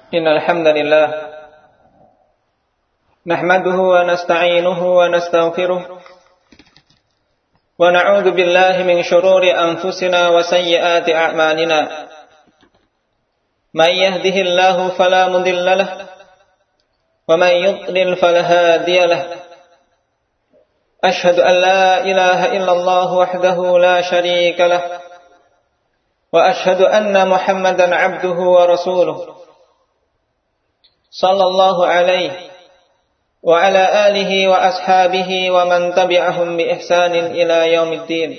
إن الحمد لله نحمده ونستعينه ونستغفره ونعوذ بالله من شرور أنفسنا وسيئات أعمالنا من يهده الله فلا مضل له ومن يضلل فلا هادي له أشهد أن لا إله إلا الله وحده لا شريك له وأشهد أن محمدا عبده ورسوله صلى الله عليه وعلى آله وأصحابه ومن تبعهم بإحسان إلى يوم الدين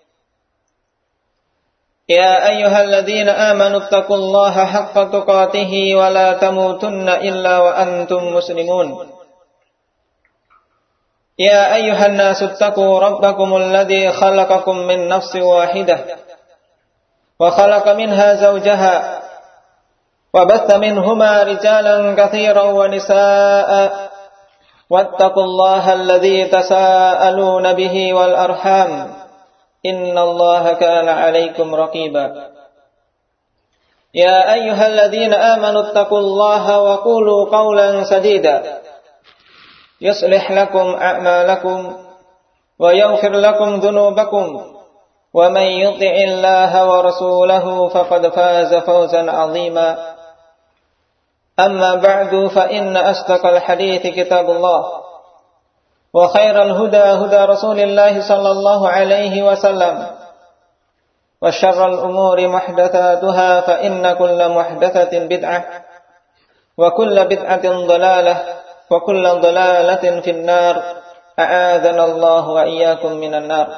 يا أيها الذين آمنوا اتقوا الله حق تقاته ولا تموتن إلا وأنتم مسلمون يا أيها الناس اتقوا ربكم الذي خلقكم من نفس واحدة وخلق منها زوجها وبث منهما رجالا كثيرا ونساء واتقوا الله الذي تساءلون به والأرحام إن الله كان عليكم رقيبا يا أيها الذين آمنوا اتقوا الله وقولوا قولا سديدا يصلح لكم أعمالكم ويغفر لكم ذنوبكم ومن يطع الله ورسوله فقد فاز فوزا عظيما أما بعد فإن أصدق الحديث كتاب الله وخير الهدى هدى رسول الله صلى الله عليه وسلم وشر الأمور محدثاتها فإن كل محدثة بدعة وكل بدعة ضلالة وكل ضلالة في النار أعاذنا الله وإياكم من النار.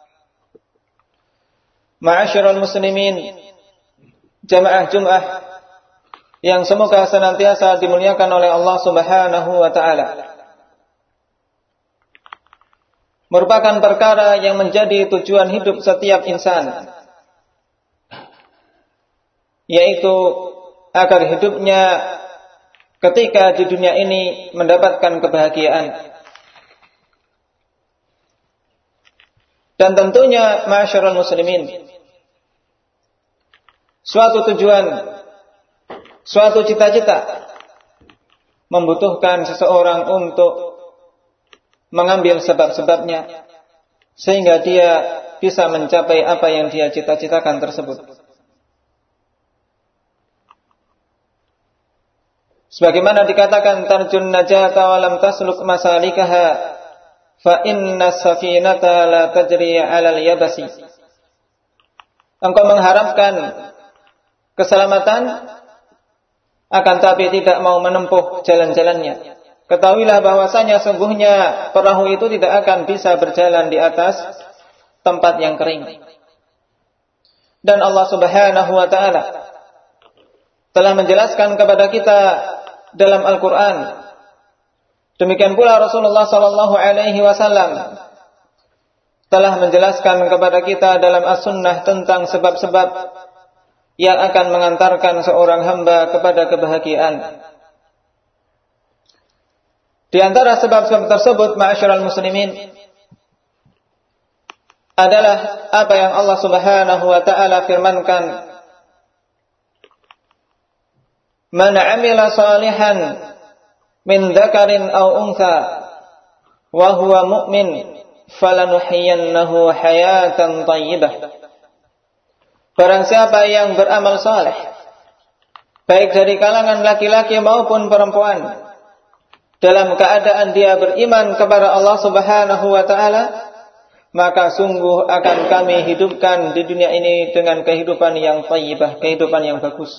Ma'asyiral muslimin, jamaah Jum'ah yang semoga senantiasa dimuliakan oleh Allah Subhanahu wa taala. Merupakan perkara yang menjadi tujuan hidup setiap insan, yaitu agar hidupnya ketika di dunia ini mendapatkan kebahagiaan. Dan tentunya ma'asyiral muslimin, suatu tujuan, suatu cita-cita membutuhkan seseorang untuk mengambil sebab-sebabnya sehingga dia bisa mencapai apa yang dia cita-citakan tersebut. Sebagaimana dikatakan, tarjun najata wa lam tasluk masalikaha fa inna safinata la tajri 'alal yabasi. Engkau mengharapkan keselamatan akan tapi tidak mau menempuh jalan-jalannya. Ketahuilah bahwasanya sungguhnya perahu itu tidak akan bisa berjalan di atas tempat yang kering. Dan Allah Subhanahu wa taala telah menjelaskan kepada kita dalam Al-Qur'an. Demikian pula Rasulullah sallallahu alaihi wasallam telah menjelaskan kepada kita dalam As-Sunnah tentang sebab-sebab yang akan mengantarkan seorang hamba kepada kebahagiaan. Di antara sebab-sebab tersebut, ma'asyiral muslimin, adalah apa yang Allah Subhanahu wa taala firmankan, "Man 'amila salihan min dzakarin aw untha wa huwa mu'min falanuhyiyannahu hayatan thayyibah." Barang siapa yang beramal saleh, baik dari kalangan laki-laki maupun perempuan, dalam keadaan dia beriman kepada Allah Subhanahu wa taala, maka sungguh akan kami hidupkan di dunia ini dengan kehidupan yang thayyibah, kehidupan yang bagus.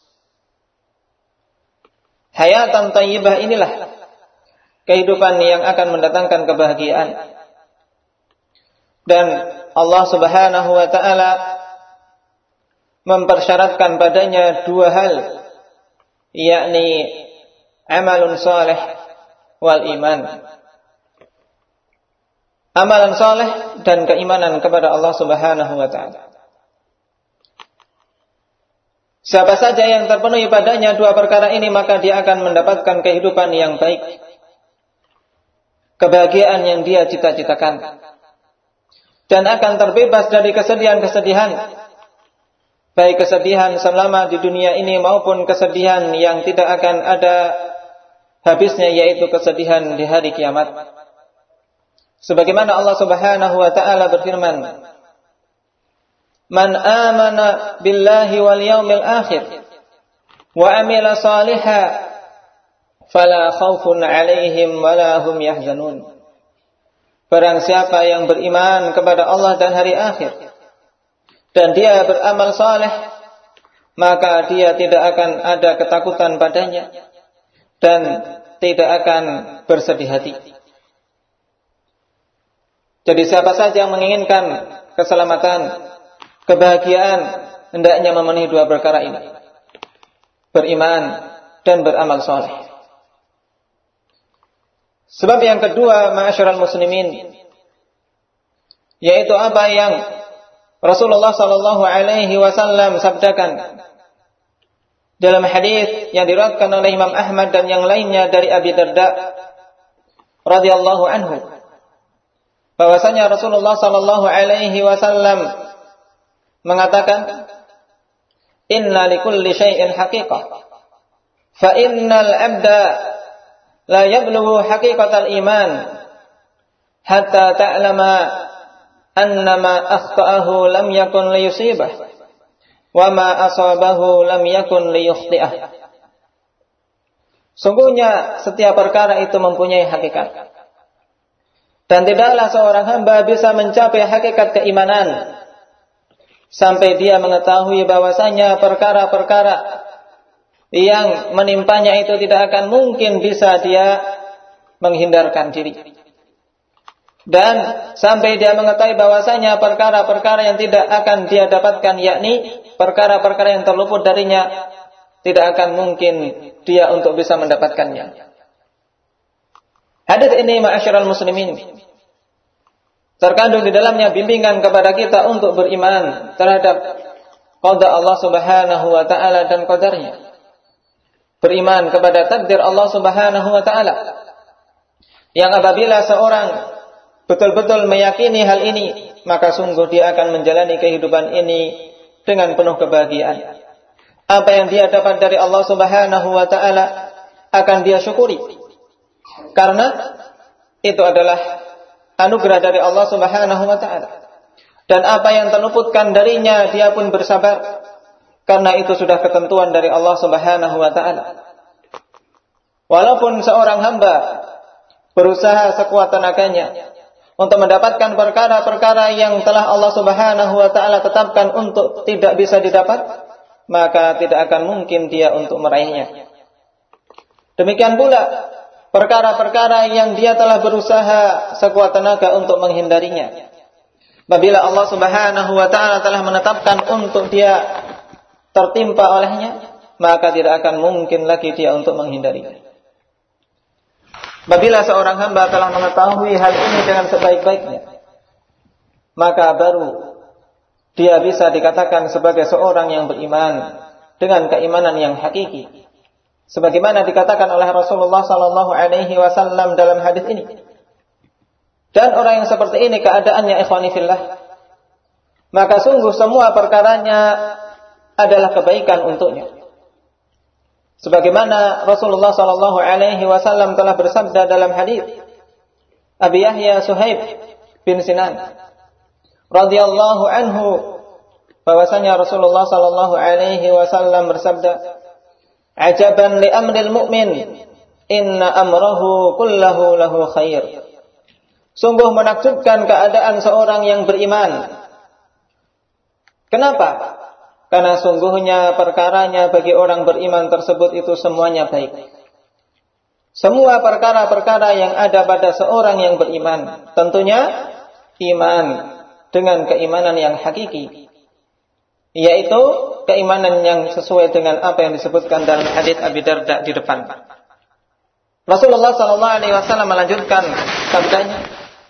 Hayatan thayyibah inilah kehidupan yang akan mendatangkan kebahagiaan. Dan Allah Subhanahu wa taala mempersyaratkan padanya dua hal, yakni amalun saleh wal iman. Amalan saleh dan keimanan kepada Allah Subhanahu wa taala. Siapa saja yang terpenuhi padanya dua perkara ini, maka dia akan mendapatkan kehidupan yang baik, kebahagiaan yang dia cita-citakan, dan akan terbebas dari kesedihan-kesedihan, baik kesedihan selama di dunia ini maupun kesedihan yang tidak akan ada habisnya, yaitu kesedihan di hari kiamat. Sebagaimana Allah Subhanahu wa taala berfirman, "Man amana billahi wal yawmil akhir wa amila salihan fala khaufun 'alaihim wala hum yahzanun." Barang siapa yang beriman kepada Allah dan hari akhir dan dia beramal saleh, maka dia tidak akan ada ketakutan padanya dan tidak akan bersedih hati. Jadi siapa saja yang menginginkan keselamatan, kebahagiaan, hendaknya memenuhi dua perkara ini: beriman dan beramal saleh. Sebab yang kedua, ma'asyiral muslimin, yaitu apa yang Rasulullah sallallahu alaihi wasallam sabdakan dalam hadis yang diriwayatkan oleh Imam Ahmad dan yang lainnya dari Abi Darda radhiyallahu anhu, bahwasanya Rasulullah sallallahu alaihi wasallam mengatakan, "Inna likulli syai'in haqiqah, fa innal 'abda la yablughu haqiqatal iman hatta ta'lama annama akhta'ahu lam yakun liyusibah wa ma asabahu lam yakun liyukhti'ah." Sungguhnya setiap perkara itu mempunyai hakikat, dan tidaklah seorang hamba bisa mencapai hakikat keimanan sampai dia mengetahui bahwasanya perkara-perkara yang menimpanya itu tidak akan mungkin bisa dia menghindarkan diri, dan sampai dia mengetahui bahwasanya perkara-perkara yang tidak akan dia dapatkan, yakni perkara-perkara yang terluput darinya, tidak akan mungkin dia untuk bisa mendapatkannya. Hadis ini, ma'asyiral muslimin, terkandung di dalamnya bimbingan kepada kita untuk beriman terhadap qada Allah Subhanahu wa taala dan qadarnya. Beriman kepada takdir Allah Subhanahu wa taala, yang apabila seorang betul-betul meyakini hal ini, maka sungguh dia akan menjalani kehidupan ini dengan penuh kebahagiaan. Apa yang dia dapat dari Allah Subhanahu wa taala akan dia syukuri, karena itu adalah anugerah dari Allah Subhanahu wa taala. Dan apa yang terluputkan darinya, dia pun bersabar, karena itu sudah ketentuan dari Allah Subhanahu wa taala. Walaupun seorang hamba berusaha sekuat tenaganya untuk mendapatkan perkara-perkara yang telah Allah Subhanahu wa taala tetapkan untuk tidak bisa didapat, maka tidak akan mungkin dia untuk meraihnya. Demikian pula perkara-perkara yang dia telah berusaha sekuat tenaga untuk menghindarinya, apabila Allah Subhanahu wa taala telah menetapkan untuk dia tertimpa olehnya, maka tidak akan mungkin lagi dia untuk menghindarinya. Apabila seorang hamba telah mengetahui hal ini dengan sebaik-baiknya, maka baru dia bisa dikatakan sebagai seorang yang beriman dengan keimanan yang hakiki, sebagaimana dikatakan oleh Rasulullah sallallahu alaihi wasallam dalam hadis ini. Dan orang yang seperti ini keadaannya, ikhwani fillah, maka sungguh semua perkaranya adalah kebaikan untuknya. Sebagaimana Rasulullah sallallahu alaihi wasallam telah bersabda dalam hadis Abi Yahya Suhaib bin Sinan radhiyallahu anhu, bahwasanya Rasulullah sallallahu alaihi wasallam bersabda, "Ajaban li amril mu'min, inna amrahu kullahu lahu khair." Sungguh menakjubkan keadaan seorang yang beriman. Kenapa? Karena sungguhnya perkaranya bagi orang beriman tersebut itu semuanya baik. Semua perkara-perkara yang ada pada seorang yang beriman, tentunya iman dengan keimanan yang hakiki, yaitu keimanan yang sesuai dengan apa yang disebutkan dalam hadits Abi Darda di depan. Rasulullah sallallahu alaihi wasallam melanjutkan sabdanya,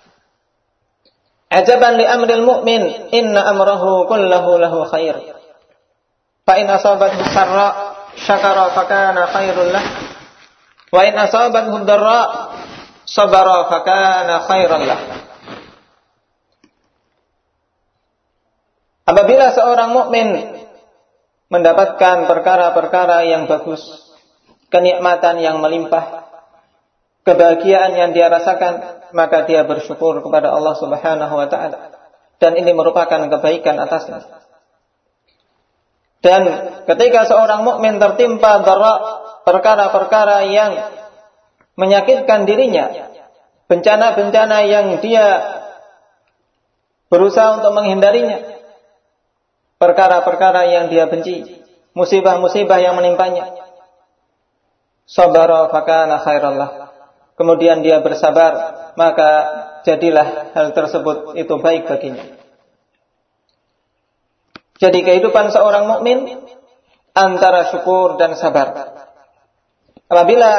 "Ajaban li amril mu'min, inna amrahu kullahu lahu khair. Fa in asabathu sarra syakara fakana khairul lah, wa in asabathu dharra sabara fakana khairan lah." Apabila seorang mukmin mendapatkan perkara-perkara yang bagus, kenikmatan yang melimpah, kebahagiaan yang dia rasakan, maka dia bersyukur kepada Allah Subhanahu wa taala, dan ini merupakan kebaikan atasnya. Dan ketika seorang mukmin tertimpa dara, perkara-perkara yang menyakitkan dirinya, bencana-bencana yang dia berusaha untuk menghindarinya, perkara-perkara yang dia benci, musibah-musibah yang menimpanya, sabara fakana khairallah, kemudian dia bersabar, maka jadilah hal tersebut itu baik baginya. Jadi kehidupan seorang mukmin antara syukur dan sabar. Apabila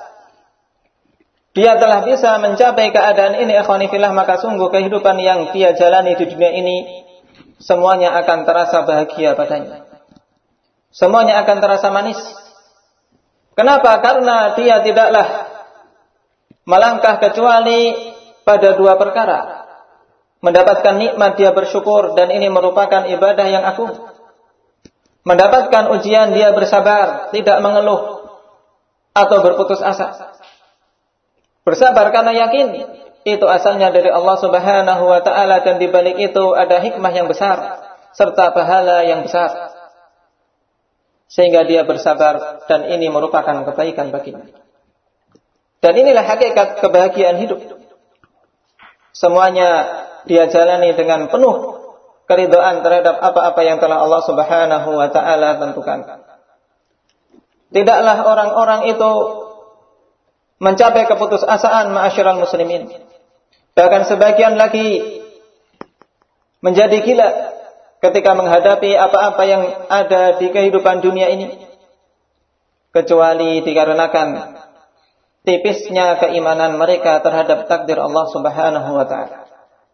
dia telah bisa mencapai keadaan ini, ikhwani fillah, maka sungguh kehidupan yang dia jalani di dunia ini semuanya akan terasa bahagia padanya. Semuanya akan terasa manis. Kenapa? Karena dia tidaklah melangkah kecuali pada dua perkara. Mendapatkan nikmat dia bersyukur, dan ini merupakan ibadah yang agung. Mendapatkan ujian dia bersabar, tidak mengeluh atau berputus asa. Bersabar karena yakin itu asalnya dari Allah Subhanahu wa taala, dan di balik itu ada hikmah yang besar serta pahala yang besar. Sehingga dia bersabar, dan ini merupakan kebaikan baginya. Dan inilah hakikat kebahagiaan hidup. Semuanya dia jalani dengan penuh keridhaan terhadap apa-apa yang telah Allah Subhanahu wa taala tentukan. Tidaklah orang-orang itu mencapai keputusasaan, ma'asyiral muslimin. Bahkan sebagian lagi menjadi gila ketika menghadapi apa-apa yang ada di kehidupan dunia ini, kecuali dikarenakan tipisnya keimanan mereka terhadap takdir Allah Subhanahu wa taala.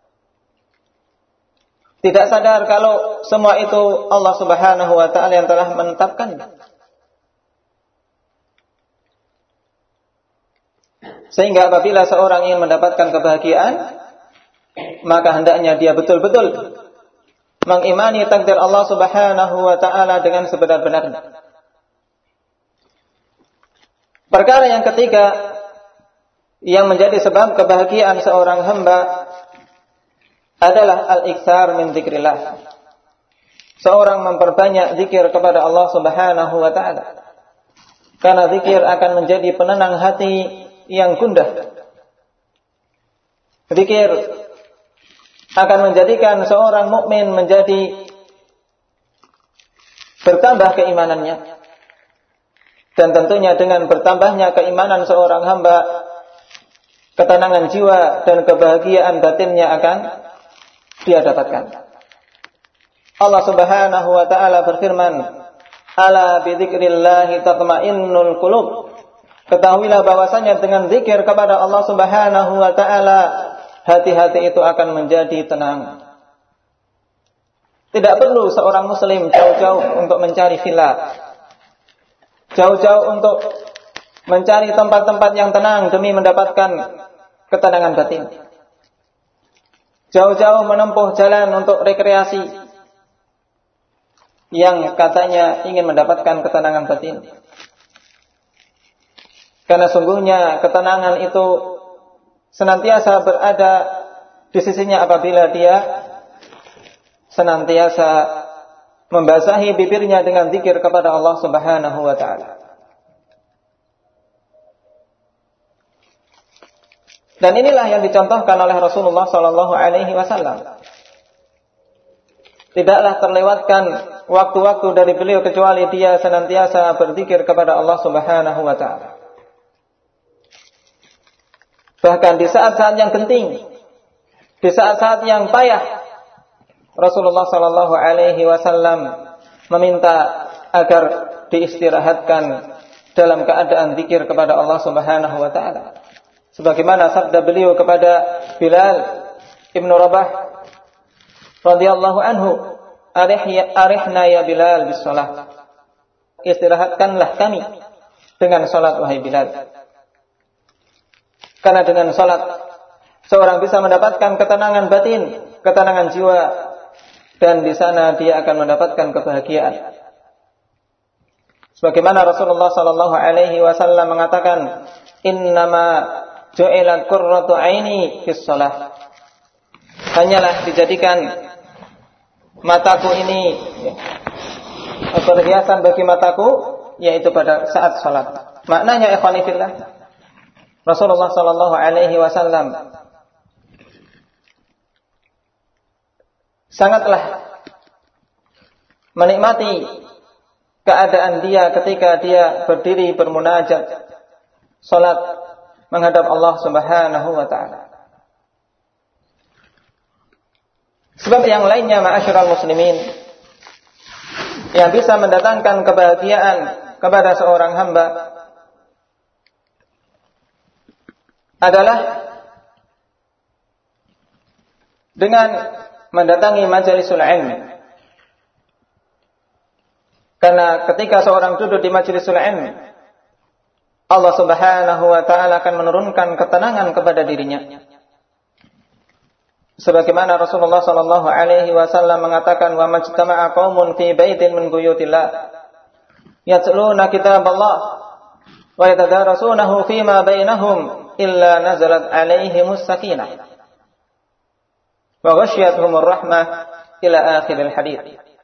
Tidak sadar kalau semua itu Allah Subhanahu wa taala yang telah menetapkan. Sehingga apabila seorang ingin mendapatkan kebahagiaan, maka hendaknya dia betul-betul mengimani takdir Allah Subhanahu wa taala dengan sebenar-benarnya. Perkara yang ketiga yang menjadi sebab kebahagiaan seorang hamba adalah al-iktsar min dzikrillah. Seorang memperbanyak zikir kepada Allah Subhanahu wa taala. Karena zikir akan menjadi penenang hati yang gundah. Zikir akan menjadikan seorang mukmin menjadi bertambah keimanannya. Dan tentunya dengan bertambahnya keimanan seorang hamba, ketenangan jiwa dan kebahagiaan batinnya akan dia dapatkan. Allah Subhanahu wa taala berfirman, "Ala bi dzikrillah tatma'innul qulub." Ketahuilah bahwasanya dengan zikir kepada Allah Subhanahu wa taala, hati-hati itu akan menjadi tenang. Tidak perlu seorang muslim jauh-jauh untuk mencari villa, jauh-jauh untuk mencari tempat-tempat yang tenang demi mendapatkan ketenangan batin. Jauh-jauh menempuh jalan untuk rekreasi yang katanya ingin mendapatkan ketenangan batin. Karena sungguhnya ketenangan itu senantiasa berada di sisinya apabila dia senantiasa membasahi bibirnya dengan zikir kepada Allah Subhanahu wa taala. Dan inilah yang dicontohkan oleh Rasulullah sallallahu alaihi wasallam. Tidaklah terlewatkan waktu-waktu dari beliau kecuali dia senantiasa berzikir kepada Allah Subhanahu wa taala. Bahkan di saat-saat yang genting, di saat-saat yang payah, Rasulullah sallallahu alaihi wasallam meminta agar diistirahatkan dalam keadaan zikir kepada Allah Subhanahu wa taala. Sebagaimana sabda beliau kepada Bilal Ibnu Rabah radhiyallahu anhu, "Arihna ya Bilal bis shalah." Istirahatkanlah kami dengan salat wahai Bilal. Karena dengan salat seorang bisa mendapatkan ketenangan batin, ketenangan jiwa, dan di sana dia akan mendapatkan kebahagiaan. Sebagaimana Rasulullah sallallahu alaihi wasallam mengatakan, "Innama ju'ilat qurratu aini fis shalah." Hanyalah dijadikan mataku ini perhiasan bagi mataku, yaitu pada saat salat. Maknanya ikhwani fillah, Rasulullah sallallahu alaihi wasallam sangatlah menikmati keadaan dia ketika dia berdiri bermunajat salat menghadap Allah Subhanahu wa taala. Sebab yang lainnya ma'asyiral muslimin yang bisa mendatangkan kebahagiaan kepada seorang hamba adalah dengan mendatangi majlisul ilmi. Karena ketika seorang duduk di majlisul ilmi, Allah Subhanahu wa taala akan menurunkan ketenangan kepada dirinya. Sebagaimana Rasulullah sallallahu alaihi wasallam mengatakan, "Wa majtama'a qaumun fi baitin min buyutillah yatluna kitaballah wa yatadarasunahu fima bainahum illa nazalat alaihimus sakinah wa ghasyiyatuhumur rahmah ila akhiril hadits."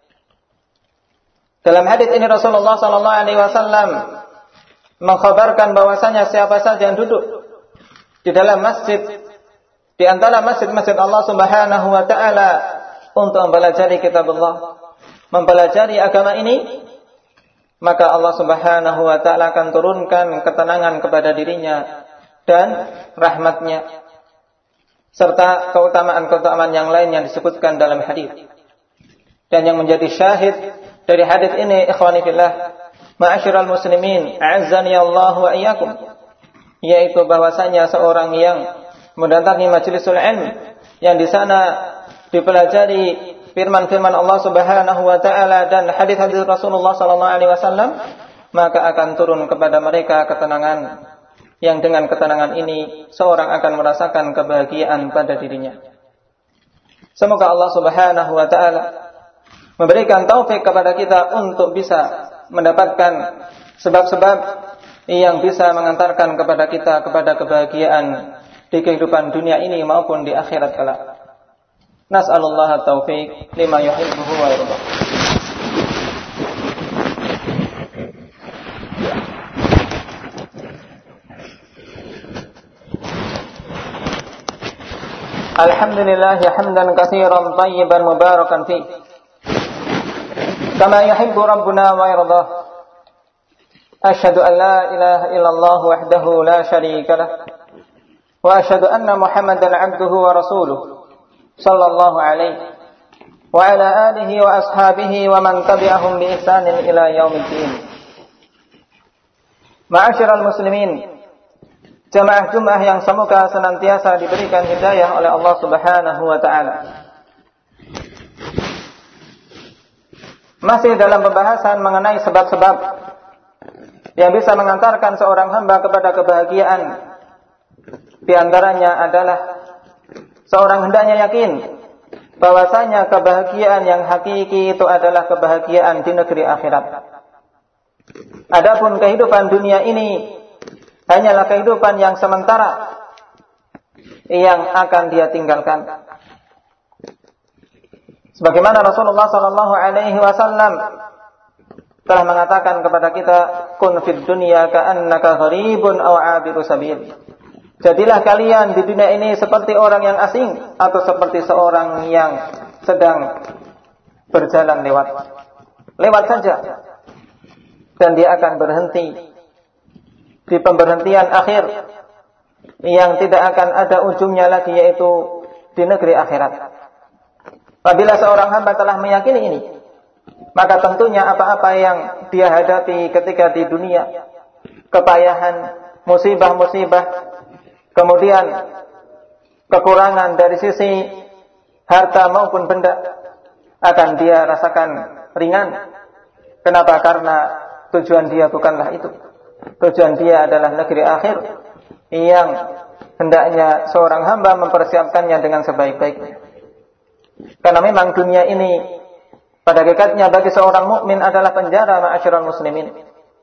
Dalam hadits ini Rasulullah sallallahu alaihi wasallam mengkhabarkan bahwasanya siapa saja yang duduk di dalam masjid di antara masjid-masjid Allah Subhanahu wa taala untuk mempelajari kitab Allah, mempelajari agama ini, maka Allah Subhanahu wa taala akan turunkan ketenangan kepada dirinya dan rahmatnya serta keutamaan-keutamaan yang lain yang disebutkan dalam hadis. Dan yang menjadi syahid dari hadis ini, ikhwani fillah, ma'asyiral muslimin, a'azzani Allah wa iyyakum, yaitu bahwasanya seorang yang mendatangi majlisul ilmi yang di sana dipelajari firman-firman Allah Subhanahu wa taala dan hadis-hadis Rasulullah sallallahu alaihi wasallam, maka akan turun kepada mereka ketenangan yang dengan ketenangan ini seorang akan merasakan kebahagiaan pada dirinya. Semoga Allah Subhanahu wa taala memberikan taufik kepada kita untuk bisa mendapatkan sebab-sebab yang bisa mengantarkan kepada kita kepada kebahagiaan di kehidupan dunia ini maupun di akhirat kelak. Nas'alullah at-taufiq lima yuhibbuhu wa yardah. Alhamdulillah hamdan katsiran tayyiban mubarakan fi kama yuhibbu rabbuna wa yardah. Asyhadu an la ilaha illallah wahdahu la syarika lah wa asyhadu anna Muhammadan 'abduhu wa rasuluh sallallahu alaihi wa ala alihi wa ashabihi wa man tabi'ahum bi ihsanin ila yaumiddin. Ma'asyiral muslimin, jamaah Jumat yang semoga senantiasa diberikan hidayah oleh Allah Subhanahu wa taala. Masih dalam pembahasan mengenai sebab-sebab yang bisa mengantarkan seorang hamba kepada kebahagiaan. Di antaranya adalah seorang hendaknya yakin bahwasanya kebahagiaan yang hakiki itu adalah kebahagiaan di negeri akhirat. Adapun kehidupan dunia ini hanyalah kehidupan yang sementara yang akan dia tinggalkan. Sebagaimana Rasulullah sallallahu alaihi wasallam telah mengatakan kepada kita, "Kun fid dunya ka'annaka gharibun aw 'abiru sabil." Jadilah kalian di dunia ini seperti orang yang asing atau seperti seorang yang sedang berjalan lewat saja, dan dia akan berhenti di pemberhentian akhir yang tidak akan ada ujungnya lagi, yaitu di negeri akhirat. Apabila seorang hamba telah meyakini ini, maka tentunya apa-apa yang dia hadapi ketika di dunia, kepayahan, musibah-musibah, kemudian kekurangan dari sisi harta maupun benda, akan dia rasakan ringan. Kenapa? Karena tujuan dia bukanlah itu. Tujuan dia adalah negeri akhir yang hendaknya seorang hamba mempersiapkannya dengan sebaik-baiknya. Karena memang dunia ini pada hakikatnya bagi seorang mukmin adalah penjara, ma'asyiral muslimin.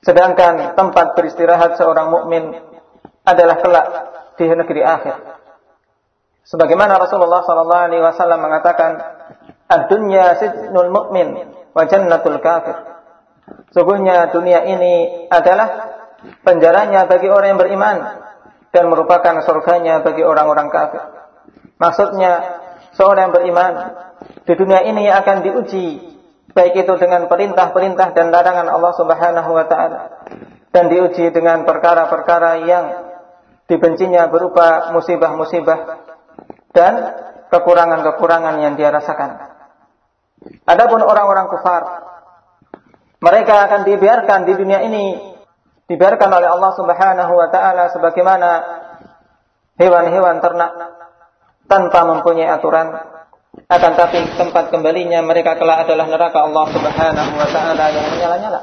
Sedangkan tempat beristirahat seorang mukmin adalah kelak di negeri akhir. Sebagaimana Rasulullah SAW mengatakan, "Ad-dunya sijnul mu'min wa jannatul kafir." Sungguhnya dunia ini adalah penjaranya bagi orang yang beriman dan merupakan surganya bagi orang-orang kafir. Maksudnya, seorang yang beriman di dunia ini akan diuji, baik itu dengan perintah-perintah dan larangan Allah Subhanahu wa taala, dan diuji dengan perkara-perkara yang dibencinya berupa musibah-musibah dan kekurangan-kekurangan yang dia rasakan. Adapun orang-orang kufar, mereka akan dibiarkan di dunia ini, dibiarkan oleh Allah Subhanahu wa taala sebagaimana hewan-hewan ternak tanpa mempunyai aturan, akan tapi tempat kembalinya mereka kelak adalah neraka Allah Subhanahu wa taala yang menyala-nyala.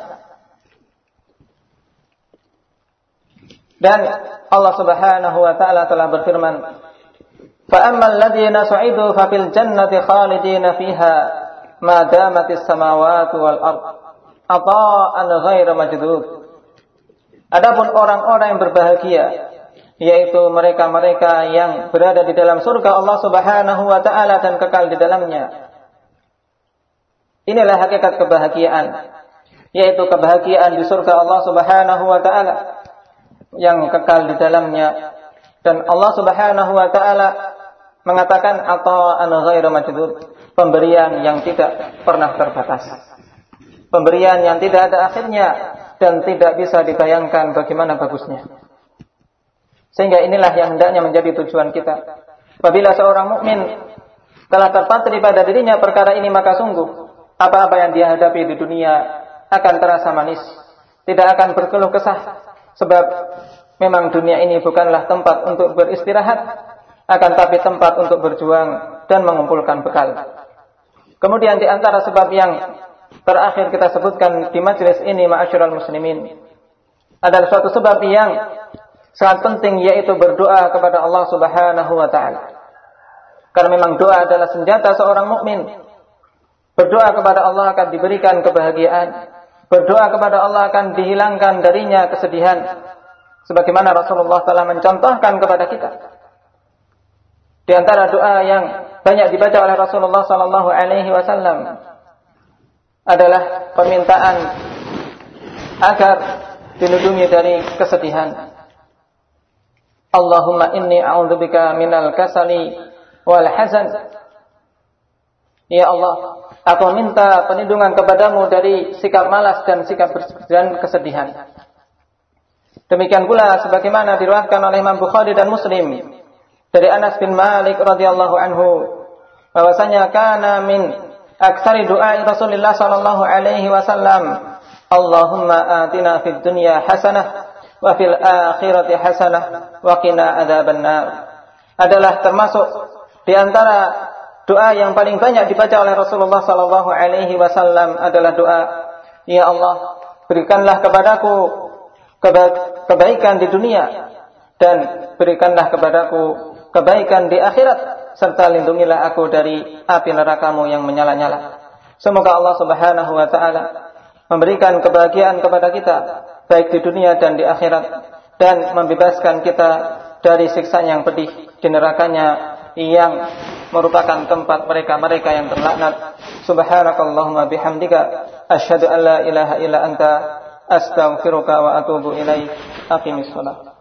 Dan Allah Subhanahu wa taala telah berfirman, "Fa ammal ladzina su'idu fa fil jannati khalidina fiha ma damatis samawati wal ard ata'an ghairu majdud." Adapun orang-orang yang berbahagia, yaitu mereka-mereka yang berada di dalam surga Allah Subhanahu wa taala dan kekal di dalamnya. Inilah hakikat kebahagiaan, yaitu kebahagiaan di surga Allah Subhanahu wa taala yang kekal di dalamnya. Dan Allah Subhanahu wa taala mengatakan ata'an ghairu majdud, pemberian yang tidak pernah terbatas. Pemberian yang tidak ada akhirnya dan tidak bisa dibayangkan bagaimana bagusnya. Sehingga inilah yang hendaknya menjadi tujuan kita. Apabila seorang mukmin telah terpatri pada dirinya perkara ini, maka sungguh apa-apa yang dia hadapi di dunia akan terasa manis, tidak akan berkeluh kesah, sebab memang dunia ini bukanlah tempat untuk beristirahat, akan tapi tempat untuk berjuang dan mengumpulkan bekal. Kemudian di antara sebab yang terakhir kita sebutkan di majelis ini, ma'asyiral muslimin, adalah suatu sebab yang sangat penting, yaitu berdoa kepada Allah Subhanahu wa taala. Karena memang doa adalah senjata seorang mukmin. Berdoa kepada Allah akan diberikan kebahagiaan. Berdoa kepada Allah akan dihilangkan darinya kesedihan. Sebagaimana Rasulullah telah mencontohkan kepada kita. Di antara doa yang banyak dibaca oleh Rasulullah sallallahu alaihi wasallam adalah permintaan agar dilindungi dari kesedihan. Allahumma inni a'udzubika minal kasali wal hazan. Ya Allah, aku minta perlindungan kepadamu dari sikap malas dan sikap dan kesedihan. Demikian pula sebagaimana diriwayatkan oleh Imam Bukhari dan Muslim dari Anas bin Malik radhiyallahu anhu, bahwasanya kana min aktsari du'a Rasulullah sallallahu alaihi wasallam, Allahumma atina fid dunya hasanah wa fil akhirati hasanah wa qina adzabannar. Adalah termasuk di antara doa yang paling banyak dibaca oleh Rasulullah sallallahu alaihi wasallam adalah doa, ya Allah, berikanlah kepadaku kebaikan di dunia dan berikanlah kepadaku kebaikan di akhirat, serta lindungilah aku dari api neraka-Mu yang menyala-nyala. Semoga Allah Subhanahu wa taala memberikan kebahagiaan kepada kita baik di dunia dan di akhirat, dan membebaskan kita dari siksa yang pedih di nerakanya yang merupakan tempat mereka-mereka yang terlaknat. Subhanakallahumma bihamdika asyhadu an la ilaha illa anta astaghfiruka wa atubu ilaik. Aqimis shalah.